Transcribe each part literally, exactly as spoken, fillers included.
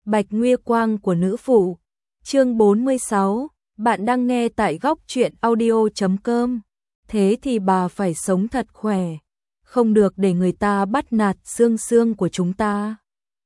Bạch Nguy Quang của nữ phụ. Chương bốn mươi sáu, bạn đang nghe tại góc truyện audio chấm com. Thế thì bà phải sống thật khỏe, không được để người ta bắt nạt xương xương của chúng ta.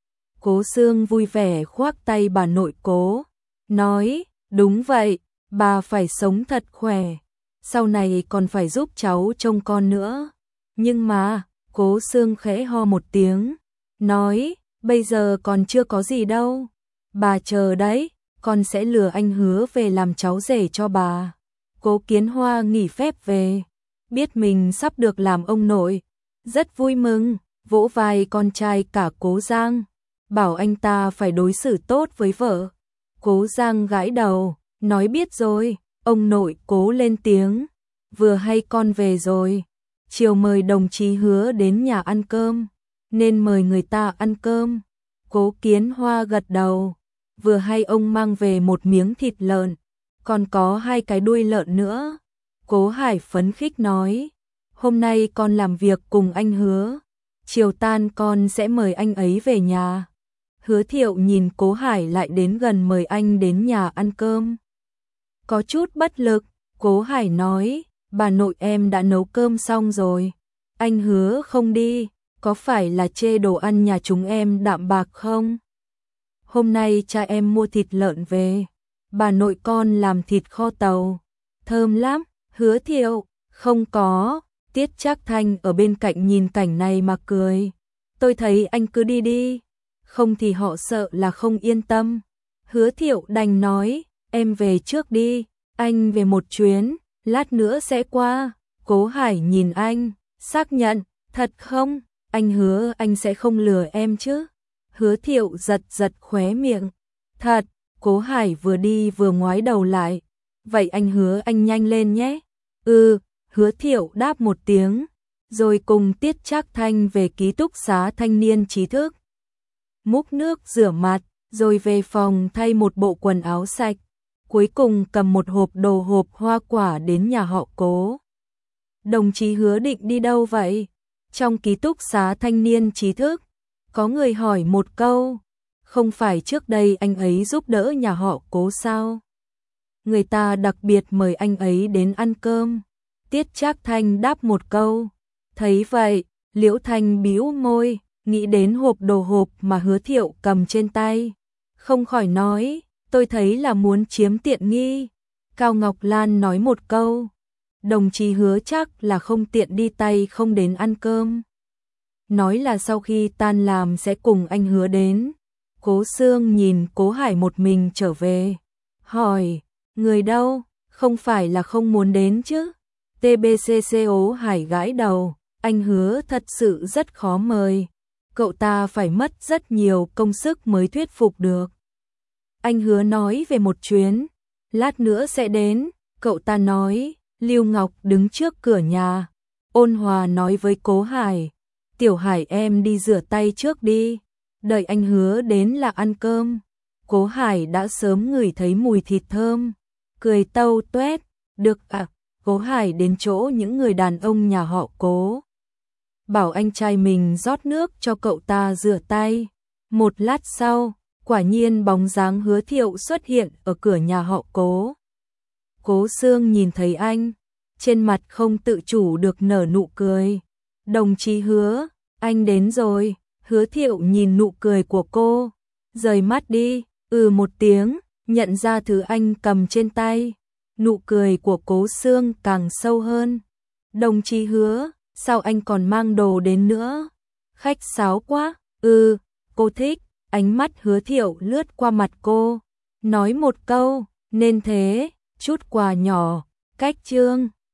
Cố Xương vui vẻ khoác tay bà nội Cố, nói, đúng vậy, bà phải sống thật khỏe, sau này còn phải giúp cháu trông con nữa. Nhưng mà, Cố Xương khẽ ho một tiếng, nói, bây giờ còn chưa có gì đâu, bà chờ đấy, con sẽ lừa anh Hứa về làm cháu rể cho bà. Cố Kiến Hoa nghỉ phép về, biết mình sắp được làm ông nội, rất vui mừng, vỗ vai con trai cả Cố Giang, bảo anh ta phải đối xử tốt với vợ. Cố Giang gãi đầu, nói biết rồi. Ông nội Cố lên tiếng, vừa hay con về rồi, chiều mời đồng chí Hứa đến nhà ăn cơm, nên mời người ta ăn cơm. Cố Kiến Hoa gật đầu, vừa hay ông mang về một miếng thịt lợn, còn có hai cái đuôi lợn nữa. Cố Hải phấn khích nói, hôm nay con làm việc cùng anh Hứa, chiều tan con sẽ mời anh ấy về nhà. Hứa Thiệu nhìn Cố Hải lại đến gần mời anh đến nhà ăn cơm, có chút bất lực. Cố Hải nói, bà nội em đã nấu cơm xong rồi, anh Hứa không đi, có phải là chê đồ ăn nhà chúng em đạm bạc không? Hôm nay cha em mua thịt lợn về, bà nội con làm thịt kho tàu, thơm lắm. Hứa Thiệu, không có. Tiết Trác Thanh ở bên cạnh nhìn cảnh này mà cười, tôi thấy anh cứ đi đi, không thì họ sợ là không yên tâm. Hứa Thiệu đành nói, em về trước đi, anh về một chuyến, lát nữa sẽ qua. Cố Hải nhìn anh, xác nhận, thật không? Anh hứa anh sẽ không lừa em chứ? Hứa Thiệu giật giật khóe miệng, thật. Cố Hải vừa đi vừa ngoái đầu lại, vậy anh hứa anh nhanh lên nhé. Ừ, Hứa Thiệu đáp một tiếng, rồi cùng Tiết Trác Thanh về ký túc xá thanh niên trí thức. Múc nước rửa mặt, rồi về phòng thay một bộ quần áo sạch, cuối cùng cầm một hộp đồ hộp hoa quả đến nhà họ Cố. Đồng chí Hứa định đi đâu vậy? Trong ký túc xá thanh niên trí thức, có người hỏi một câu, không phải trước đây anh ấy giúp đỡ nhà họ Cố sao? Người ta đặc biệt mời anh ấy đến ăn cơm. Tiết Trác Thanh đáp một câu. Thấy vậy, Liễu Thanh bĩu môi, nghĩ đến hộp đồ hộp mà Hứa Thiệu cầm trên tay, không khỏi nói, tôi thấy là muốn chiếm tiện nghi. Cao Ngọc Lan nói một câu, đồng chí Hứa chắc là không tiện đi tay không đến ăn cơm, nói là sau khi tan làm sẽ cùng anh Hứa đến. Cố Xương nhìn Cố Hải một mình trở về, hỏi, người đâu, không phải là không muốn đến chứ? tê bê xê Cố Hải gãi đầu, anh Hứa thật sự rất khó mời, cậu ta phải mất rất nhiều công sức mới thuyết phục được. Anh Hứa nói về một chuyến, lát nữa sẽ đến, cậu ta nói. Lưu Ngọc đứng trước cửa nhà, ôn hòa nói với Cố Hải, Tiểu Hải em đi rửa tay trước đi, đợi anh Hứa đến là ăn cơm. Cố Hải đã sớm ngửi thấy mùi thịt thơm, cười tâu tuét, được ạ. Cố Hải đến chỗ những người đàn ông nhà họ Cố, bảo anh trai mình rót nước cho cậu ta rửa tay. Một lát sau, quả nhiên bóng dáng Hứa Thiệu xuất hiện ở cửa nhà họ Cố. Cố Xương nhìn thấy anh, trên mặt không tự chủ được nở nụ cười. Đồng chí Hứa, anh đến rồi. Hứa Thiệu nhìn nụ cười của cô, rời mắt đi, ừ một tiếng, nhận ra thứ anh cầm trên tay. Nụ cười của Cố Xương càng sâu hơn. Đồng chí Hứa, sao anh còn mang đồ đến nữa? Khách sáo quá. Ừ, cô thích. Ánh mắt Hứa Thiệu lướt qua mặt cô, nói một câu, nên thế, chút quà nhỏ, cách trương.